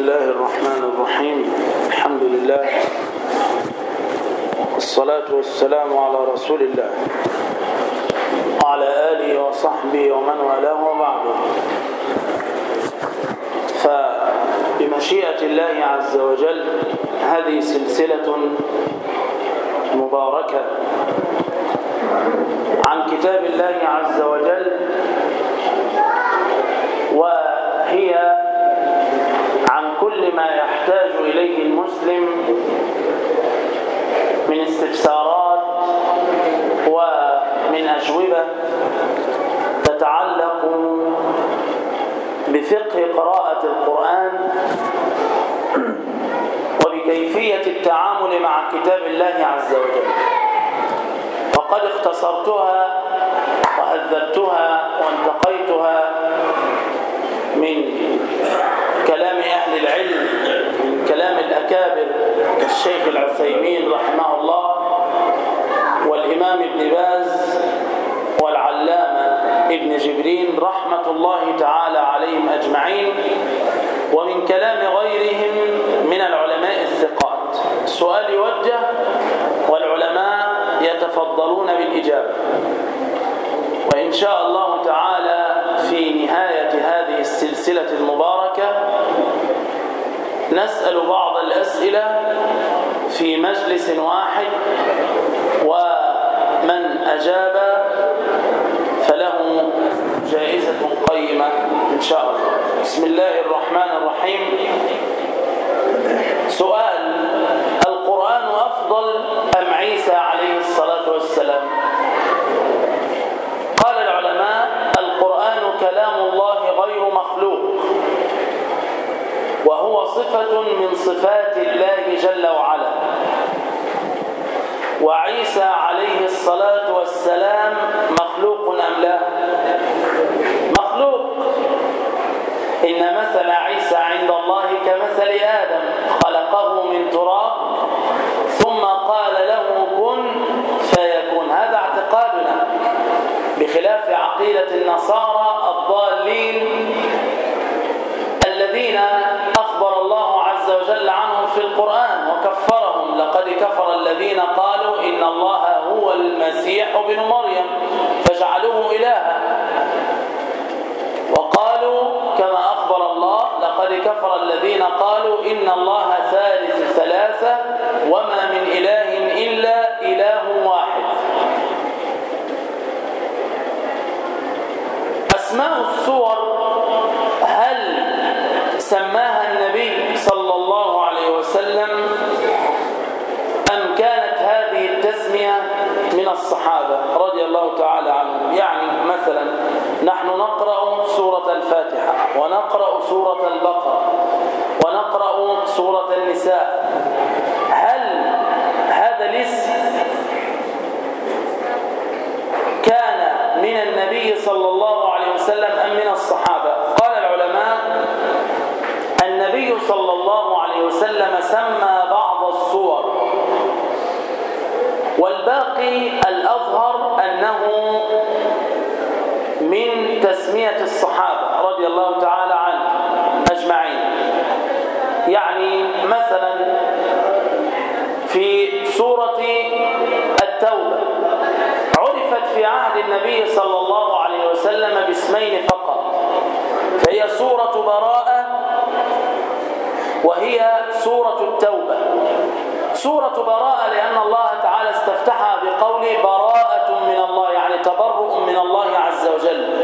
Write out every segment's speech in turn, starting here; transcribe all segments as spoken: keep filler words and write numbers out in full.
الله الرحمن الرحيم. الحمد لله والصلاة والسلام على رسول الله وعلى آله وصحبه ومن والاه وبعد. فبمشيئة الله عز وجل هذه سلسلة مباركة عن كتاب الله عز وجل، وهي عن كل ما يحتاج إليه المسلم من استفسارات ومن أجوبة تتعلق بفقه قراءة القرآن وبكيفية التعامل مع كتاب الله عز وجل. وقد اختصرتها وهذبتها وانتقيتها من كلام أهل العلم، من كلام الأكابر كالشيخ العثيمين رحمه الله والإمام ابن باز والعلامة ابن جبرين رحمة الله تعالى عليهم أجمعين، ومن كلام غيرهم من العلماء الثقات. السؤال يوجه والعلماء يتفضلون بالإجابة. وإن شاء الله تعالى في نهاية هذه السلسلة المباركة نسأل بعض الأسئلة في مجلس واحد، ومن أجاب فله جائزة قيمة إن شاء الله. بسم الله الرحمن الرحيم. سؤال: القرآن أفضل أم عيسى عليه الصلاة والسلام؟ قال العلماء: القرآن كلام الله غير مخلوق، وهو صفة من صفات الله جل وعلا. وعيسى عليه الصلاة والسلام مخلوق أم لا؟ مخلوق. إن مثل عيسى عند الله كمثل آدم، خلقه من تراب ثم قال له كن فيكون. هذا اعتقادنا، بخلاف عقيدة النصارى الضالين الذين أخبر الله عز وجل عنهم في القرآن وكفرهم: لقد كفر الذين قالوا إن الله هو المسيح ابن مريم فجعلوه إلها. وقالوا كما أخبر الله: لقد كفر الذين قالوا إن الله ثالث ثلاثة وما من إله إلا إله واحد. أسماء السور هل سماها النبي صلى الله عليه وسلم أم كانت هذه التسمية من الصحابة رضي الله تعالى عنهم؟ يعني مثلا نحن نقرأ سورة الفاتحة ونقرأ سورة البقرة ونقرأ سورة النساء، هل هذا الاسم كان من النبي صلى الله عليه وسلم أم من الصحابة؟ قال العلماء: النبي صلى الله عليه وسلم سمى بعض الصور، والباقي الأظهر أنه من تسمية الصحابة رضي الله تعالى عنهم أجمعين. يعني مثلا في سورة التوبة عرفت في عهد النبي صلى الله عليه وسلم باسمين فقط، فهي سورة براءة وهي سورة التوبة. سورة براءة لأن الله تعالى استفتحها بقول براءة من الله، يعني تبرؤ من الله عز وجل.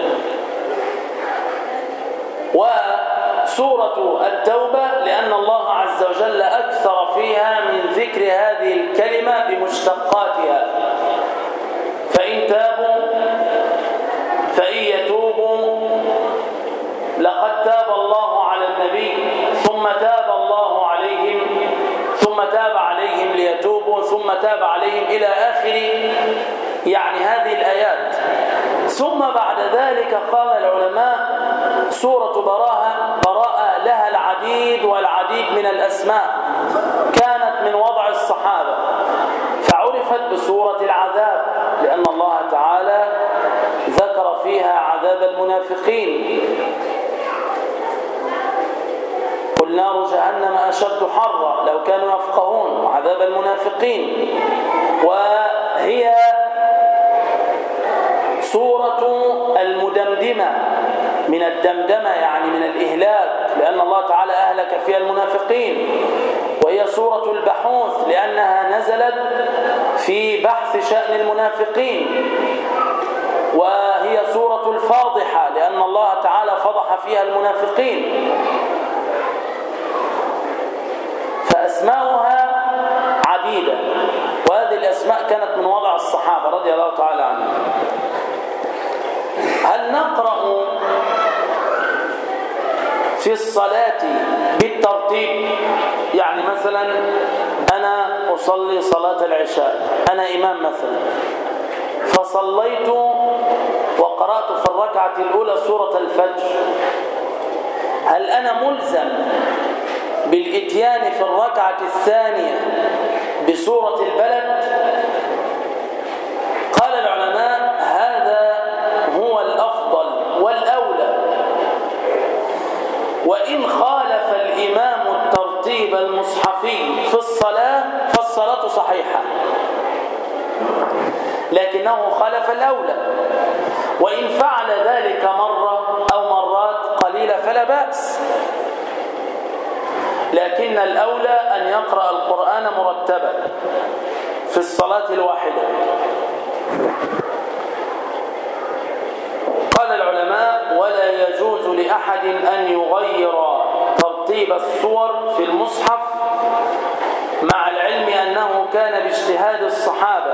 وسورة التوبة لأن الله عز وجل أكثر فيها من ذكر هذه الكلمة بمشتقاتها: فإن تابوا فإن يتوبوا لقد تاب الله على النبي ثم تاب الله عليهم ثم تاب عليهم ليتوبوا ثم تاب عليهم إلى آخر يعني هذه الآيات. ثم بعد ذلك قال العلماء: سورة براءة براءة لها العديد والعديد من الأسماء، كانت من وضع الصحابة، فعرفت بسورة العذاب لأن الله تعالى ذكر فيها عذاب المنافقين: قل نار جهنم أشد حرا لو كانوا يفقهون، وعذاب المنافقين. وهي سورة المدمدمة من الدمدمة، يعني من الإهلاك، لأن الله تعالى أهلك فيها المنافقين. وهي سورة البحوث لأنها نزلت في بحث شأن المنافقين. وهي سورة الفاضحة لأن الله تعالى فضح فيها المنافقين. فأسماؤها عديدة، وهذه الأسماء كانت من وضع الصحابة رضي الله تعالى عنهم. هل نقرأ في الصلاة بالترتيب؟ يعني مثلا أنا أصلي صلاة العشاء، أنا إمام مثلا، فصليت وقرأت في الركعة الأولى سورة الفجر، هل أنا ملزم بالإتيان في الركعة الثانية بسورة البلد؟ قال العلماء هذا هو الأفضل والأولى، وإن خالف الإمام الترتيب المصحفي في الصلاة فالصلاة صحيحة، لكنه خالف الأولى. وإن فعل ذلك مرة أو مرات قليلة فلا بأس، لكن الأولى أن يقرأ القرآن مرتبا في الصلاة الواحدة. قال العلماء ولا يجوز لأحد أن يغير ترتيب السور في المصحف، مع العلم أنه كان باجتهاد الصحابة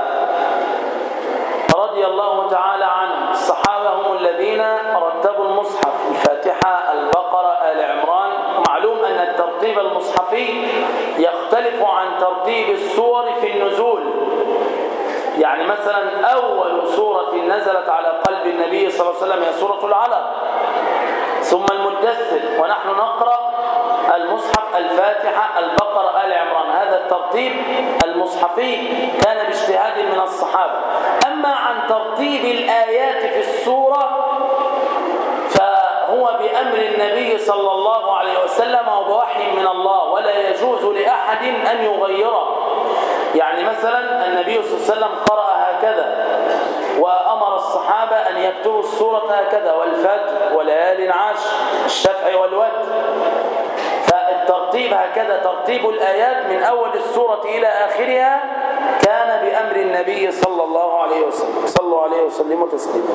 رضي الله تعالى عنهم. الصحابة هم الذين رتبوا المصحف، الفاتحة، البقرة، آل عمران. معلوم أن الترتيب المصحفي يختلف عن ترتيب السور في النزول. يعني مثلا أول سورة نزلت على قلب النبي صلى الله عليه وسلم هي سورة العلق، ثم المدثر، ونحن نقرأ المصحف الفاتحة، البقرة، آل عمران. هذا الترتيب المصحفي كان باجتهاد من الصحابة. أما عن ترتيب الآيات في السورة فهو بأمر النبي صلى الله عليه وسلم وبوحي من الله، ولا يجوز لأحد أن يغيره. يعني مثلا النبي صلى الله عليه وسلم قرأ هكذا، وأمر الصحابة أن يكتبوا السورة هكذا، والفجر وليال عشر، الشفع والوتر. فالترتيب هكذا، ترتيب الآيات من أول السورة إلى آخرها كان بأمر النبي صلى الله عليه وسلم. صلوا عليه وسلموا تسليما.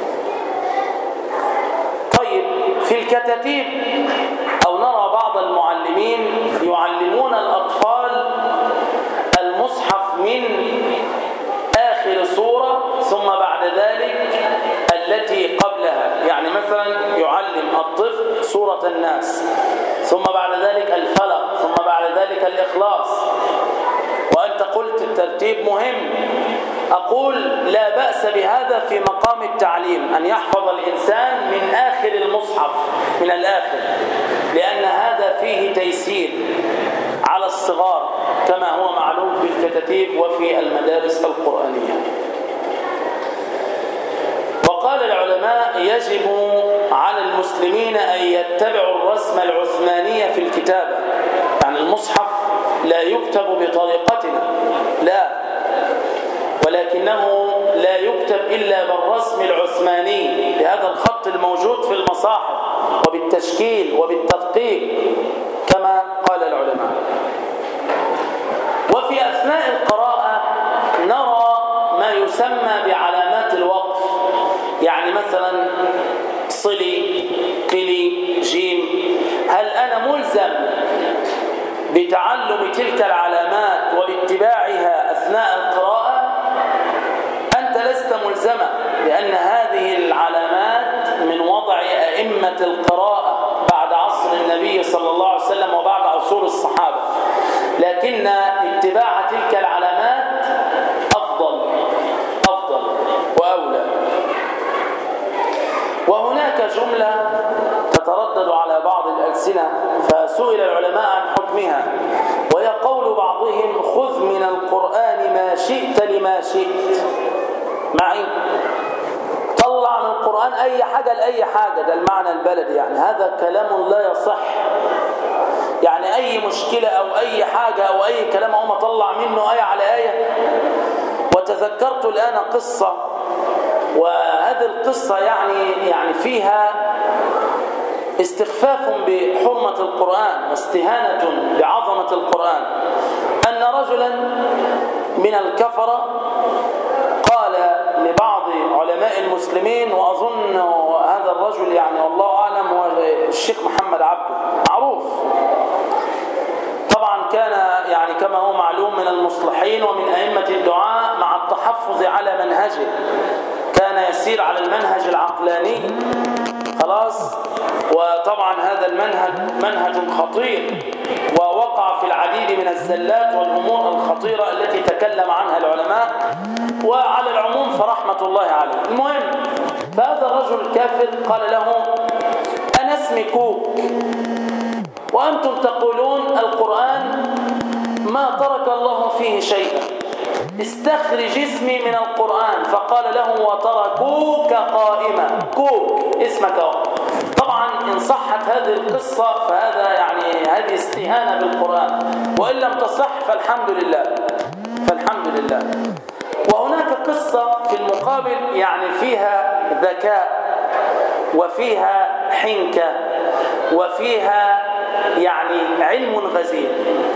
طيب، في الكتاتيب أو نرى بعض المعلمين يعلمون الأطفال المصحف من آخر سورة ثم بعد ذلك التي قبلها. يعني مثلا يعلم الطفل سورة الناس، ثم بعد ذلك الفلق، ثم بعد ذلك الإخلاص. وأنت قلت الترتيب مهم، أقول لا بأس بهذا في مقام التعليم، أن يحفظ الإنسان من آخر المصحف، من الآخر، لأن هذا فيه تيسير على الصغار كما هو معلوم في الكتاتيب وفي المدارس القرآنية. وقال العلماء يجب على المسلمين أن يتبعوا الرسم العثماني في الكتابة. يعني المصحف لا يكتب بطريقتنا، لا، ولكنه لا يكتب إلا بالرسم العثماني، بهذا الخط الموجود في المصاحف، وبالتشكيل وبالتدقيق كما قال العلماء. وفي أثناء القراءة نرى ما يسمى بعلامات الوقف. يعني مثلا صلي، قلي، جيم. هل أنا ملزم بتعلم تلك العلامات وباتباعها أثناء القراءة؟ أنت لست ملزما، لأن هذه العلامات من وضع أئمة القراءة بعد عصر النبي صلى الله عليه وسلم وبعد عصور الصحابة، لكن اتباع تلك العلامات أفضل أفضل وأولى. وهناك جملة تتردد على بعض الألسنة فسئل العلماء عن حكمها، وهي قول بعضهم خذ من القرآن ما شئت لما شئت. معي؟ طلع من القرآن أي حاجة لأي حاجة، ده المعنى البلدي. يعني هذا كلام لا يصح. مشكلة أو أي حاجة أو أي كلام أقوم أطلع منه آية على آية. وتذكرت الآن قصة، وهذه القصة يعني يعني فيها استخفاف بحرمة القرآن واستهانة بعظمة القرآن. أن رجلا من الكفرة قال لبعض علماء المسلمين، وأظن هذا الرجل يعني والله أعلم هو الشيخ محمد عبده، معروف طبعا، كان يعني كما هو معلوم من المصلحين ومن أئمة الدعاء مع التحفظ على منهجه، كان يسير على المنهج العقلاني خلاص. وطبعا هذا المنهج منهج خطير، ووقع في العديد من الزلات والأمور الخطيرة التي تكلم عنها العلماء، وعلى العموم فرحمة الله عليه. المهم، فهذا الرجل الكافر قال له: أنا اسمي كوك، وأنتم تقولون القرآن ما ترك الله فيه شيئا، استخرج اسمي من القرآن. فقال له: وتركوك قائما. كوك اسمك اهو. طبعا إن صحت هذه القصة فهذا يعني هذه استهانة بالقرآن، وإن لم تصح فالحمد لله فالحمد لله. وهناك قصة في المقابل يعني فيها ذكاء وفيها حنكة وفيها يعني علم غزير.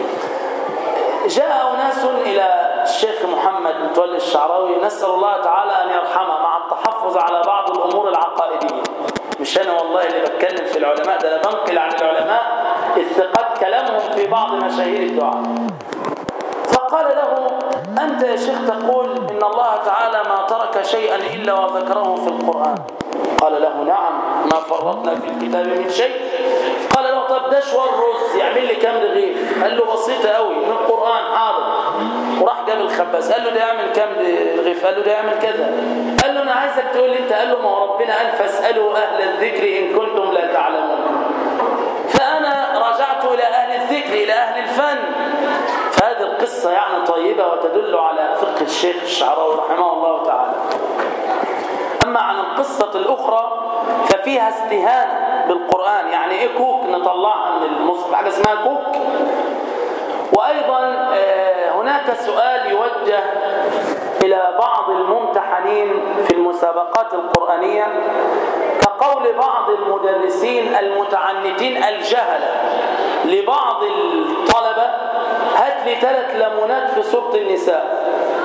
جاء أناس إلى الشيخ محمد متولي الشعراوي، نسأل الله تعالى أن يرحمه، مع التحفظ على بعض الأمور العقائدية. مش أنا والله اللي بتكلم في العلماء، ده أنا بنقل عن العلماء الثقات كلامهم في بعض مشاهير الدعاء. فقال له: أنت يا شيخ تقول إن الله تعالى ما ترك شيئا إلا وذكره في القرآن. قال له: نعم، ما فرطنا في الكتاب من شيء. قال له: طب ده شوار رز يعمل لي كام رغيف؟ قال له: بسيطة قوي، من القرآن. حاضر. وراح جاب الخباز، قال له: ده يعمل كام رغيف؟ قال له: ده يعمل كذا. قال له: أنا عايزك تقول لي أنت. قال له: ما هو ربنا قال: فاسألوا أهل الذكر إن كنتم لا تعلمون. فأنا رجعت إلى أهل الذكر، إلى أهل الفن. فهذه القصة يعني طيبة وتدل على فقه الشيخ الشعراوي رحمه الله تعالى. أما عن القصة الأخرى ففيها استهانة بالقرآن. يعني إيه كوك؟ نطلعها من المصحف، حاجة اسمها كوك. وأيضا هناك سؤال يوجه إلى بعض الممتحنين في المسابقات القرآنية، كقول بعض المدرسين المتعنتين الجهلة لبعض الطلبة: هات لي ثلاث لمونات في سورة النساء.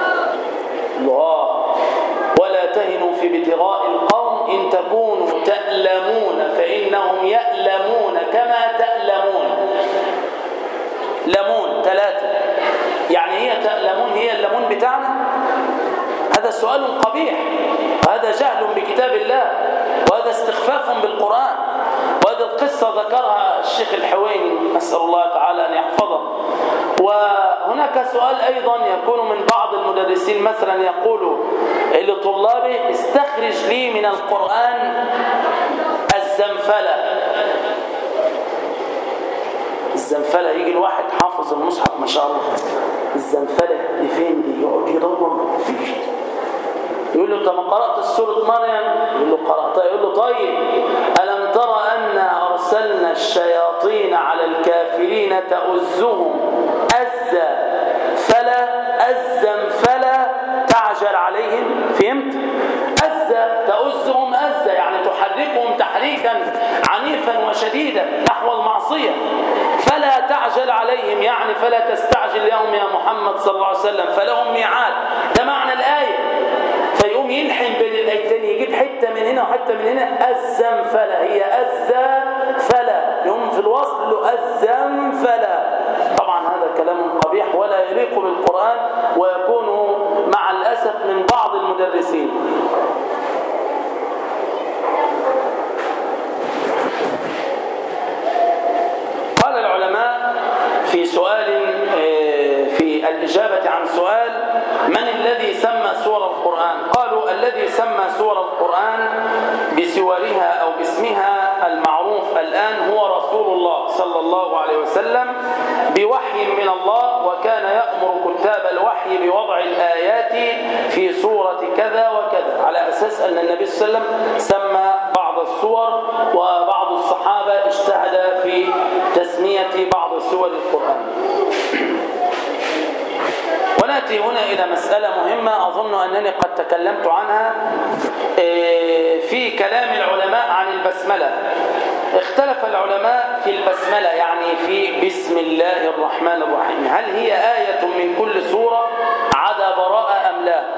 الله: ولا تهنوا في ابتغاء القوم إن تكونوا تألمون فإنهم يألمون كما تألمون. لمون ثلاثة، يعني هي تألمون هي اللمون بتاعنا؟ هذا سؤال قبيح، وهذا جهل بكتاب الله، وهذا استخفاف بالقرآن. وهذه القصة ذكرها الشيخ الحويني، نسأل الله تعالى أن يحفظه. وهناك سؤال أيضا يكون من بعض المدرسين، مثلا يقول لطلابه: استخرج لي من القرآن الزنفلة. الزنفلة، يجي الواحد حافظ المصحف ما شاء الله، الزنفلة دي فين دي؟ يقعد يدور ما فيش. يقول له: طب ما قرأت سورة مريم؟ يقول له: قرأتها. يقول له: طيب، ألم ترى أن أرسلنا الشياطين على الكافرين تؤزهم أزا فلا أزا فلا تعجل عليهم؟ فهمت؟ أزا تؤزهم أزا يعني تحركهم تحريكا عنيفا وشديدا نحو المعصية. فلا تعجل عليهم يعني فلا تستعجل لهم يا محمد صلى الله عليه وسلم، فلهم ميعاد. ده معنى الآية. فيقوم يلحن بين الآيتين، يجيب حتة من هنا وحتة من هنا. أزا فلا، هي أزا فلا، يقوم في الوصل له أزا فلا. طبعا هذا كلام قبيح ولا يليق بالقرآن، ويكون مع الأسف من بعض المدرسين. قال العلماء في سؤال، في الإجابة عن سؤال: من الذي سمى سور القرآن؟ قالوا: الذي سمى سور القرآن بسورها أو باسمها المعروف الآن هو رسول الله صلى الله عليه وسلم بوحي من الله، وكان يأمر كتاب الوحي بوضع الآيات في سورة كذا وكذا، على أساس أن النبي صلى الله عليه وسلم سمى بعض السور، وبعض الصحابة اجتهد في تسمية بعض سور القرآن. نأتي هنا إلى مسألة مهمة أظن أنني قد تكلمت عنها في كلام العلماء عن البسملة. اختلف العلماء في البسملة، يعني في بسم الله الرحمن الرحيم، هل هي آية من كل سورة عدا براءة أم لا؟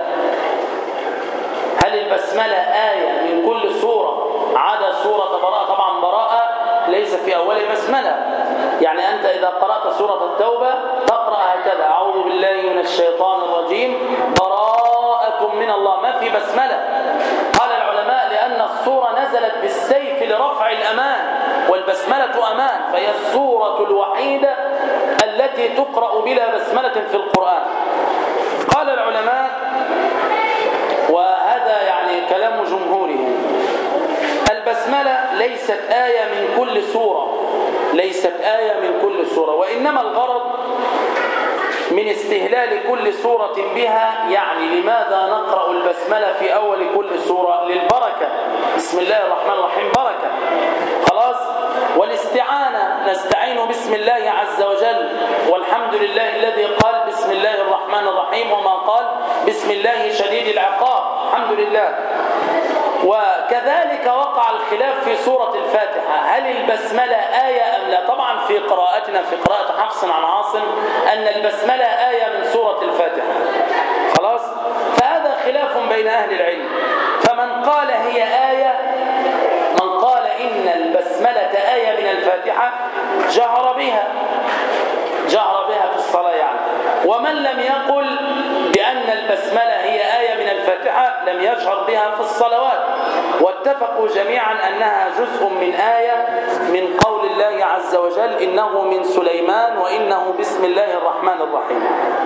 هل البسملة آية من كل سورة عدا سورة براءة؟ طبعا براءة ليس في أول بسملة، يعني أنت إذا قرأت سورة التوبة تقرأ هكذا: أعوذ بالله من الشيطان الرجيم براءة من الله، ما في بسملة. قال العلماء لأن السورة نزلت بالسيف لرفع الأمان، والبسملة أمان، فهي السورة الوحيدة التي تقرأ بلا بسملة في القرآن. قال العلماء، وهذا يعني كلام جمهورهم، البسملة ليست آية من كل سورة، ليست آية من كل سورة، وإنما الغرض من استهلال كل سورة بها، يعني لماذا نقرأ البسملة في أول كل سورة؟ للبركة، بسم الله الرحمن الرحيم بركة، خلاص. والاستعانة، نستعين بسم الله عز وجل، والحمد لله الذي قال بسم الله الرحمن الرحيم وما قال بسم الله شديد العقاب، الحمد لله. وكذلك وقع الخلاف في سورة الفاتحة، هل البسملة آية أم لا؟ طبعا في قراءتنا في قراءة حفص عن عاصم أن البسملة آية من سورة الفاتحة، خلاص. فهذا خلاف بين أهل العلم، فمن قال هي آية، من قال إن البسملة آية من الفاتحة جهر بها، جهر بها في الصلاة يعني. ومن لم يقل بأن البسملة هي آية من الفاتحة لم يجهر بها في الصلوات، واتفقوا جميعا أنها جزء من آية من قول الله عز وجل: إنه من سليمان وإنه بسم الله الرحمن الرحيم.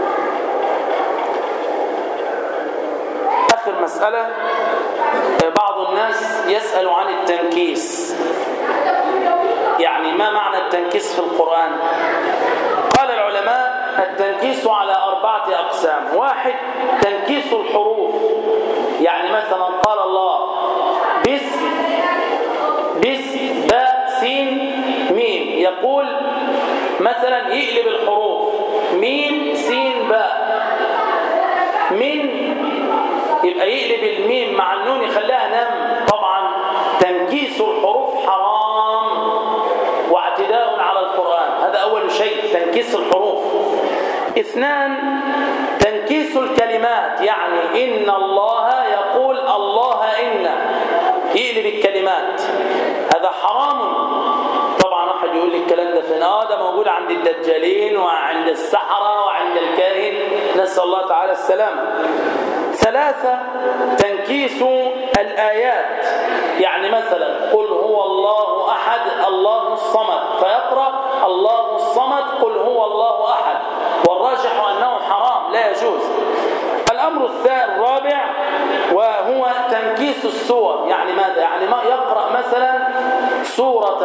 آخر مسألة، بعض الناس يسأل عن التنكيس، يعني ما معنى التنكيس في القرآن؟ قال العلماء التنكيس على أربعة أقسام. واحد، تنكيس الحروف، يعني مثلا قال الله بسم بسم باء سين ميم، يقول مثلا يقلب الحروف ميم سين باء، من يبقى يقلب الميم مع النون يخليها نم. طبعا تنكيس الحروف حرام واعتداء على القرآن، هذا أول شيء تنكيس الحروف. اثنان، تنكيس الكلمات، يعني إن الله يقول الله إن، يقلب الكلمات، هذا حرام. طبعا واحد يقول لي الكلام ده فين؟ اه ده موجود عند الدجالين وعند السحرة وعند الكاهن، نسأل الله تعالى السلامة. ثلاثة، تنكيس الآيات، يعني مثلا قل هو الله أحد الله الصمد، فيقرأ الله الصمد قل هو الله أحد، والراجح أنه حرام لا يجوز. الأمر الرابع وهو تنكيس السور، يعني ماذا؟ يعني ما يقرأ مثلا سورة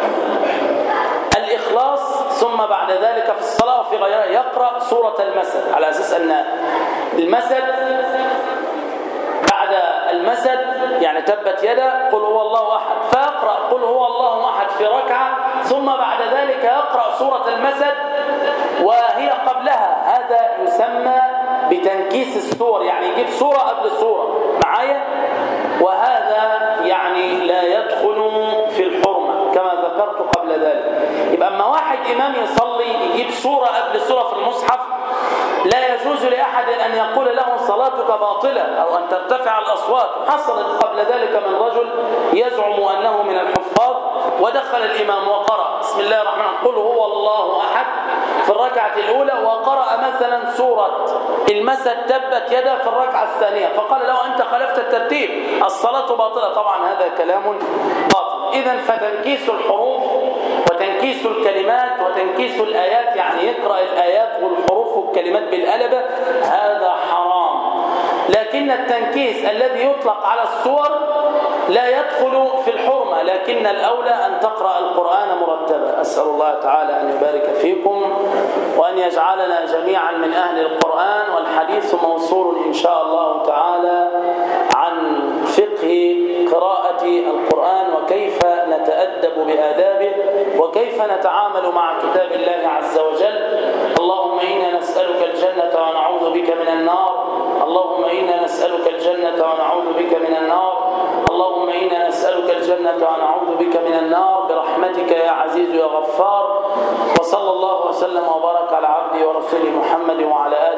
الإخلاص ثم بعد ذلك في الصلاة وفي غيرها يقرأ سورة المسد، على أساس أن المسد بعد المسد يعني تبت يدا قل هو الله أحد، فيقرأ قل هو الله أحد في ركعة ثم بعد ذلك يقرأ سورة المسد وهي قبلها، هذا يسمى بتنكيس السور، يعني يجيب سورة قبل سورة معايا، وهذا يعني لا يدخل في الحرمة كما ذكرت قبل ذلك. يبقى اما واحد إمام يصلي يجيب سورة قبل سورة في المصحف، لا يجوز لأحد أن يقول له صلاتك باطلة أو أن ترتفع الأصوات. حصلت قبل ذلك من رجل يزعم أنه من الحفاظ ودخل الإمام وقرأ بسم الله الرحمن الرحيم قل هو الله أحد في الركعة الأولى، وقرأ مثلا سورة المسد تبت يدا في الركعة الثانية، فقال له أنت خالفت الترتيب الصلاة باطلة. طبعا هذا كلام باطل. إذن فتنكيس الحروف وتنكيس الكلمات وتنكيس الآيات، يعني يقرأ الآيات والحروف والكلمات بالقلبة، هذا حرام. لكن التنكيس الذي يطلق على الصور لا يدخل في الحرمة، لكن الأولى أن تقرأ القرآن مرتبا. أسأل الله تعالى أن يبارك فيكم وأن يجعلنا جميعا من أهل القرآن. والحديث موصول إن شاء الله تعالى عن فقه قراءة القرآن وكيف نتأدب نتأدب بآدابه وكيف نتعامل مع كتاب الله عز وجل. اللهم إنا نسألك الجنة ونعوذ بك من النار. اللهم إنا نسألك الجنة ونعوذ بك من النار. اللهم إنا نسألك الجنة ونعوذ بك من النار برحمتك يا عزيز يا غفار. وصلى الله وسلم وبارك على عبده ورسوله محمد وعلى آله